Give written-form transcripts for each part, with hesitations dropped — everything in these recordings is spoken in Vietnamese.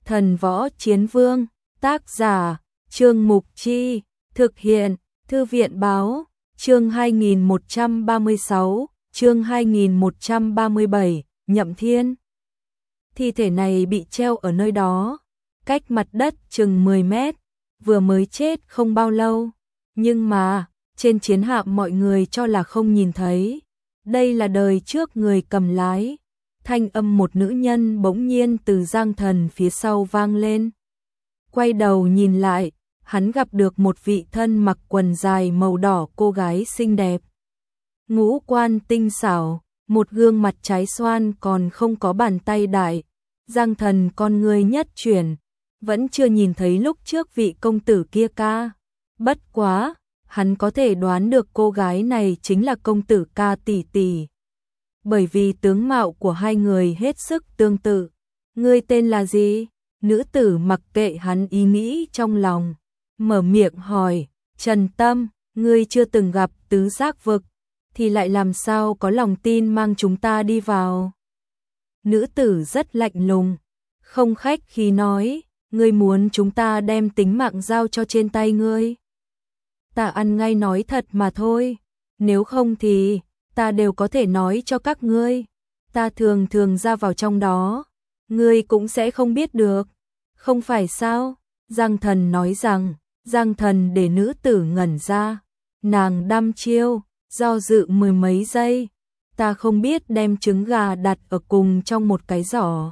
Thần Võ Chiến Vương, tác giả, Trương Mục Chi, thực hiện, Thư viện Báo, chương 2136, chương 2137, Nhậm Thiên. Thi thể này bị treo ở nơi đó, cách mặt đất chừng 10 mét, vừa mới chết không bao lâu, nhưng mà, trên chiến hạm mọi người cho là không nhìn thấy. Đây là đời trước người cầm lái. Thanh âm một nữ nhân bỗng nhiên từ Giang Thần phía sau vang lên. Quay đầu nhìn lại, hắn gặp được một vị thân mặc quần dài màu đỏ cô gái xinh đẹp. Ngũ quan tinh xảo, một gương mặt trái xoan còn không có bàn tay đại. Giang Thần con người nhất chuyển, vẫn chưa nhìn thấy lúc trước vị công tử kia ca. Bất quá, hắn có thể đoán được cô gái này chính là công tử Ca tỷ tỷ. Bởi vì tướng mạo của hai người hết sức tương tự. Ngươi tên là gì? Nữ tử mặc kệ hắn ý nghĩ trong lòng, mở miệng hỏi. Trần Tâm, ngươi chưa từng gặp tứ giác vực, thì lại làm sao có lòng tin mang chúng ta đi vào? Nữ tử rất lạnh lùng, không khách khí nói, ngươi muốn chúng ta đem tính mạng giao cho trên tay ngươi? Ta ăn ngay nói thật mà thôi, nếu không thì ta đều có thể nói cho các ngươi. Ta thường thường ra vào trong đó, ngươi cũng sẽ không biết được, không phải sao? Giang Thần nói rằng. Giang Thần để nữ tử ngẩn ra, nàng đăm chiêu, do dự mười mấy giây. Ta không biết đem trứng gà đặt ở cùng trong một cái giỏ.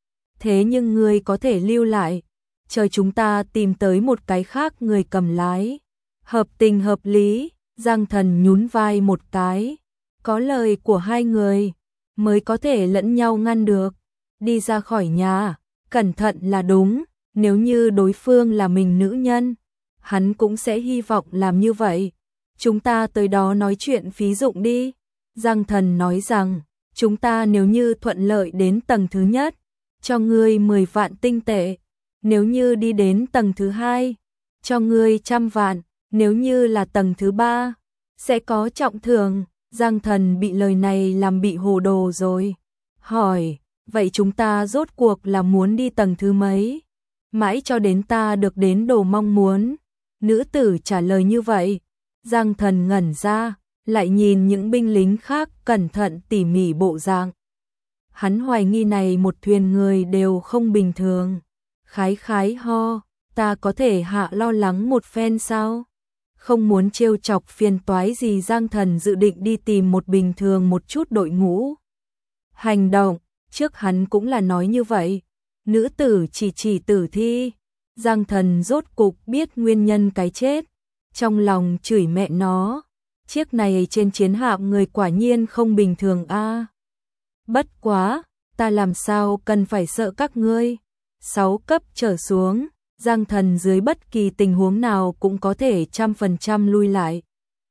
Thế nhưng ngươi có thể lưu lại, chờ chúng ta tìm tới một cái khác người cầm lái. Hợp tình hợp lý, Giang Thần nhún vai một cái. Có lời của hai người, mới có thể lẫn nhau ngăn được. Đi ra khỏi nhà, cẩn thận là đúng, nếu như đối phương là mình nữ nhân, hắn cũng sẽ hy vọng làm như vậy. Chúng ta tới đó nói chuyện phí dụng đi. Giang Thần nói rằng, chúng ta nếu như thuận lợi đến tầng thứ nhất, cho ngươi 10 vạn tinh tệ. Nếu như đi đến tầng thứ hai, cho ngươi 100 vạn. Nếu như là tầng thứ ba, sẽ có trọng thưởng. Giang Thần bị lời này làm bị hồ đồ rồi. Hỏi, vậy chúng ta rốt cuộc là muốn đi tầng thứ mấy? Mãi cho đến ta được đến đồ mong muốn. Nữ tử trả lời như vậy. Giang Thần ngẩn ra, lại nhìn những binh lính khác cẩn thận tỉ mỉ bộ dạng. Hắn hoài nghi này một thuyền người đều không bình thường. Khái khái ho, ta có thể hạ lo lắng một phen sao? Không muốn trêu chọc phiền toái gì, Giang Thần dự định đi tìm một bình thường một chút đội ngũ. Hành động, trước hắn cũng là nói như vậy. Nữ tử chỉ tử thi. Giang Thần rốt cục biết nguyên nhân cái chết. Trong lòng chửi mẹ nó. Chiếc này trên chiến hạm người quả nhiên không bình thường a. Bất quá, ta làm sao cần phải sợ các ngươi. 6 cấp trở xuống, Giang Thần dưới bất kỳ tình huống nào cũng có thể 100% lui lại.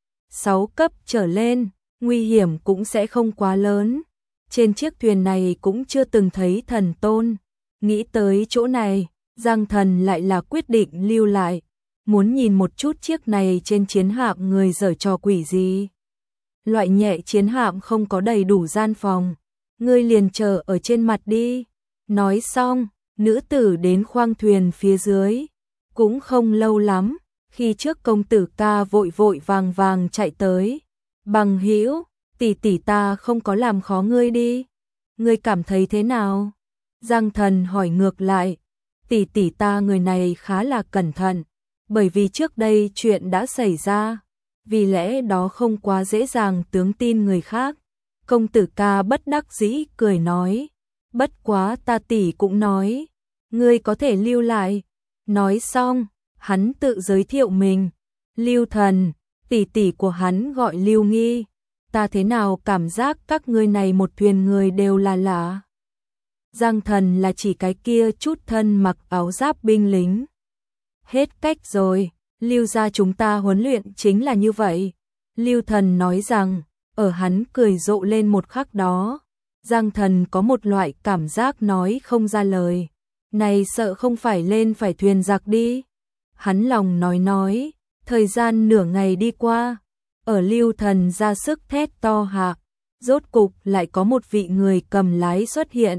6 cấp trở lên, nguy hiểm cũng sẽ không quá lớn. Trên chiếc thuyền này cũng chưa từng thấy thần tôn. Nghĩ tới chỗ này, Giang Thần lại là quyết định lưu lại. Muốn nhìn một chút chiếc này trên chiến hạm người giở trò quỷ gì. Loại nhẹ chiến hạm không có đầy đủ gian phòng, ngươi liền chờ ở trên mặt đi. Nói xong, nữ tử đến khoang thuyền phía dưới. Cũng không lâu lắm, khi trước công tử Ca vội vội vàng vàng chạy tới. Bằng hữu, tỷ tỷ ta không có làm khó ngươi đi. Ngươi cảm thấy thế nào? Giang Thần hỏi ngược lại. Tỷ tỷ ta người này khá là cẩn thận, bởi vì trước đây chuyện đã xảy ra, vì lẽ đó không quá dễ dàng tướng tin người khác. Công tử Ca bất đắc dĩ cười nói, bất quá ta tỷ cũng nói, ngươi có thể lưu lại. Nói xong, hắn tự giới thiệu mình, Lưu Thần, tỷ tỷ của hắn gọi Lưu Nghi. Ta thế nào cảm giác các ngươi này một thuyền người đều là lạ. Giang Thần là chỉ cái kia chút thân mặc áo giáp binh lính. Hết cách rồi, Lưu gia chúng ta huấn luyện chính là như vậy. Lưu Thần nói rằng, ở hắn cười rộ lên một khắc đó, Giang Thần có một loại cảm giác nói không ra lời. Này sợ không phải lên phải thuyền giặc đi. Hắn lòng nói, thời gian nửa ngày đi qua, ở Lưu Thần ra sức thét to hạ, rốt cục lại có một vị người cầm lái xuất hiện.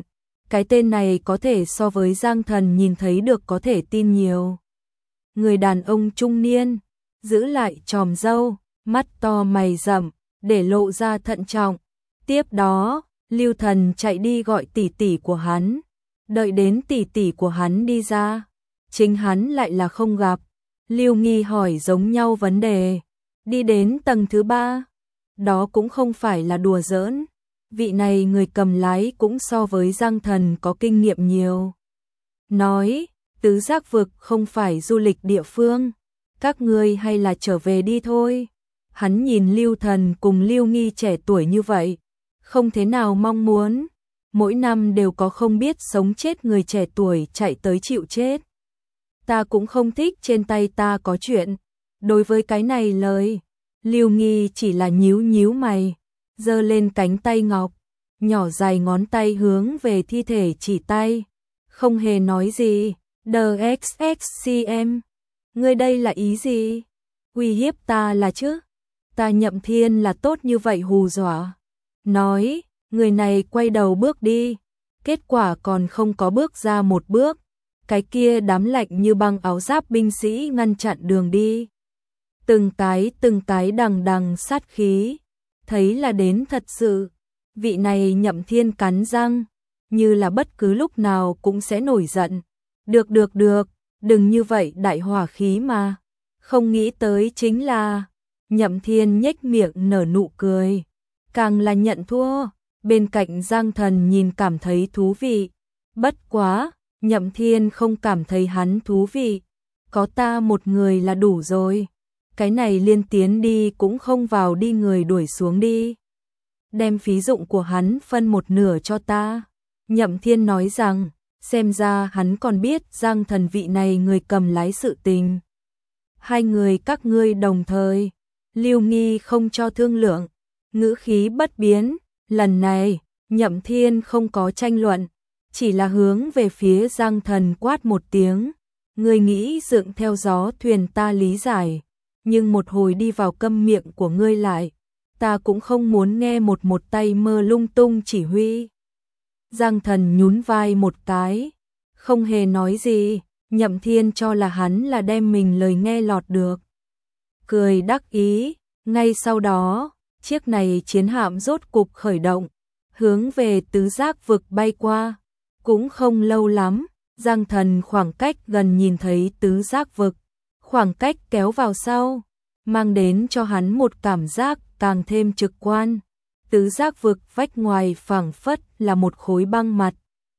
Cái tên này có thể so với Giang Thần nhìn thấy được có thể tin nhiều. Người đàn ông trung niên, giữ lại chòm râu, mắt to mày rậm, để lộ ra thận trọng. Tiếp đó, Lưu Thần chạy đi gọi tỷ tỷ của hắn. Đợi đến tỷ tỷ của hắn đi ra, chính hắn lại là không gặp. Lưu Nghi hỏi giống nhau vấn đề. Đi đến tầng thứ 3. Đó cũng không phải là đùa giỡn. Vị này người cầm lái cũng so với Giang Thần có kinh nghiệm nhiều. Nói, tứ giác vực không phải du lịch địa phương. Các ngươi hay là trở về đi thôi. Hắn nhìn Lưu Thần cùng Lưu Nghi trẻ tuổi như vậy. Không thế nào mong muốn. Mỗi năm đều có không biết sống chết người trẻ tuổi chạy tới chịu chết. Ta cũng không thích trên tay ta có chuyện. Đối với cái này lời, Lưu Nghi chỉ là nhíu nhíu mày, giơ lên cánh tay ngọc, nhỏ dài ngón tay hướng về thi thể chỉ tay, không hề nói gì. DXXCM, ngươi đây là ý gì? Uy hiếp ta là chứ? Ta Nhậm Thiên là tốt như vậy hù dọa. Nói, người này quay đầu bước đi, kết quả còn không có bước ra một bước. Cái kia đám lạnh như băng áo giáp binh sĩ ngăn chặn đường đi. Từng cái đằng đằng sát khí. Thấy là đến thật sự. Vị này Nhậm Thiên cắn răng, như là bất cứ lúc nào cũng sẽ nổi giận. Được, đừng như vậy đại hỏa khí mà. Không nghĩ tới chính là Nhậm Thiên nhếch miệng nở nụ cười. Càng là nhận thua, bên cạnh Giang Thần nhìn cảm thấy thú vị. Bất quá, Nhậm Thiên không cảm thấy hắn thú vị. Có ta một người là đủ rồi. Cái này liên tiến đi cũng không vào đi người đuổi xuống đi. Đem phí dụng của hắn phân một nửa cho ta. Nhậm Thiên nói rằng, xem ra hắn còn biết Giang Thần vị này người cầm lái sự tình. Hai người các ngươi đồng thời. Lưu Nghi không cho thương lượng, ngữ khí bất biến. Lần này, Nhậm Thiên không có tranh luận, chỉ là hướng về phía Giang Thần quát một tiếng. Ngươi nghĩ dựng theo gió thuyền ta lý giải, nhưng một hồi đi vào câm miệng của ngươi lại, ta cũng không muốn nghe một tay mơ lung tung chỉ huy. Giang Thần nhún vai một cái, không hề nói gì. Nhậm Thiên cho là hắn là đem mình lời nghe lọt được, cười đắc ý. Ngay sau đó, chiếc này chiến hạm rốt cục khởi động, hướng về tứ giác vực bay qua. Cũng không lâu lắm, Giang Thần khoảng cách gần nhìn thấy tứ giác vực, khoảng cách kéo vào sau, mang đến cho hắn một cảm giác càng thêm trực quan. Tứ giác vực vách ngoài phảng phất là một khối băng mặt,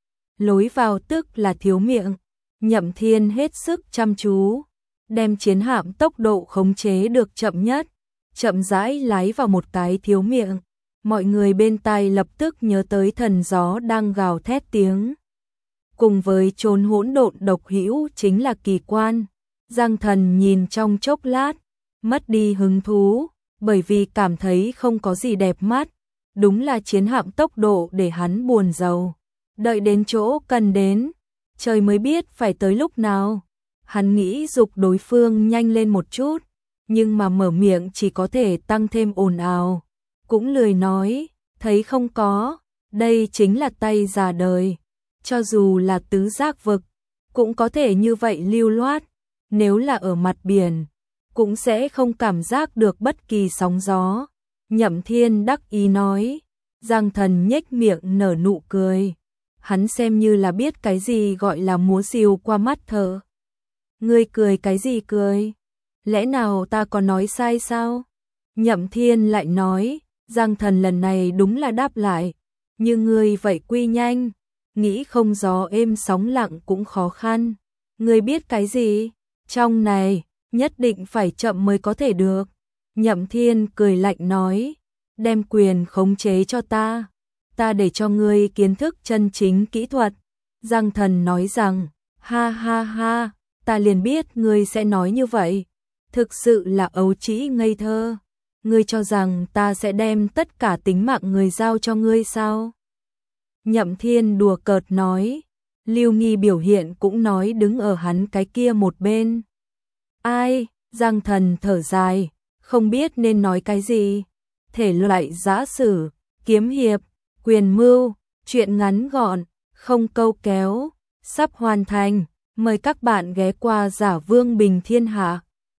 lối vào tức là thiếu miệng. Nhậm Thiên hết sức chăm chú, đem chiến hạm tốc độ khống chế được chậm nhất, chậm rãi lái vào một cái thiếu miệng. Mọi người bên tai lập tức nhớ tới thần gió đang gào thét tiếng. Cùng với chốn hỗn độn độc hữu chính là kỳ quan. Giang Thần nhìn trong chốc lát, mất đi hứng thú, bởi vì cảm thấy không có gì đẹp mắt. Đúng là chiến hạm tốc độ để hắn buồn rầu. Đợi đến chỗ cần đến, trời mới biết phải tới lúc nào. Hắn nghĩ giục đối phương nhanh lên một chút, nhưng mà mở miệng chỉ có thể tăng thêm ồn ào. Cũng lười nói, thấy không có, đây chính là tay già đời. Cho dù là tứ giác vực, cũng có thể như vậy lưu loát. Nếu là ở mặt biển, cũng sẽ không cảm giác được bất kỳ sóng gió. Nhậm Thiên đắc ý nói. Giang Thần nhếch miệng nở nụ cười. Hắn xem như là biết cái gì gọi là múa rìu qua mắt thợ. Ngươi cười cái gì cười? Lẽ nào ta có nói sai sao? Nhậm Thiên lại nói. Giang Thần lần này đúng là đáp lại. Như ngươi vậy quy nhanh, nghĩ không gió êm sóng lặng cũng khó khăn. Ngươi biết cái gì? Trong này, nhất định phải chậm mới có thể được. Nhậm Thiên cười lạnh nói. Đem quyền khống chế cho ta. Ta để cho ngươi kiến thức chân chính kỹ thuật. Giang Thần nói rằng, ha ha ha, ta liền biết ngươi sẽ nói như vậy. Thực sự là ấu trĩ ngây thơ. Ngươi cho rằng ta sẽ đem tất cả tính mạng người giao cho ngươi sao? Nhậm Thiên đùa cợt nói. Lưu Nghi biểu hiện cũng nói đứng ở hắn cái kia một bên. Ai? Giang Thần thở dài, không biết nên nói cái gì. Thể loại giã sử, kiếm hiệp, quyền mưu, chuyện ngắn gọn, không câu kéo, sắp hoàn thành, mời các bạn ghé qua Giả Vương Bình Thiên Hạ.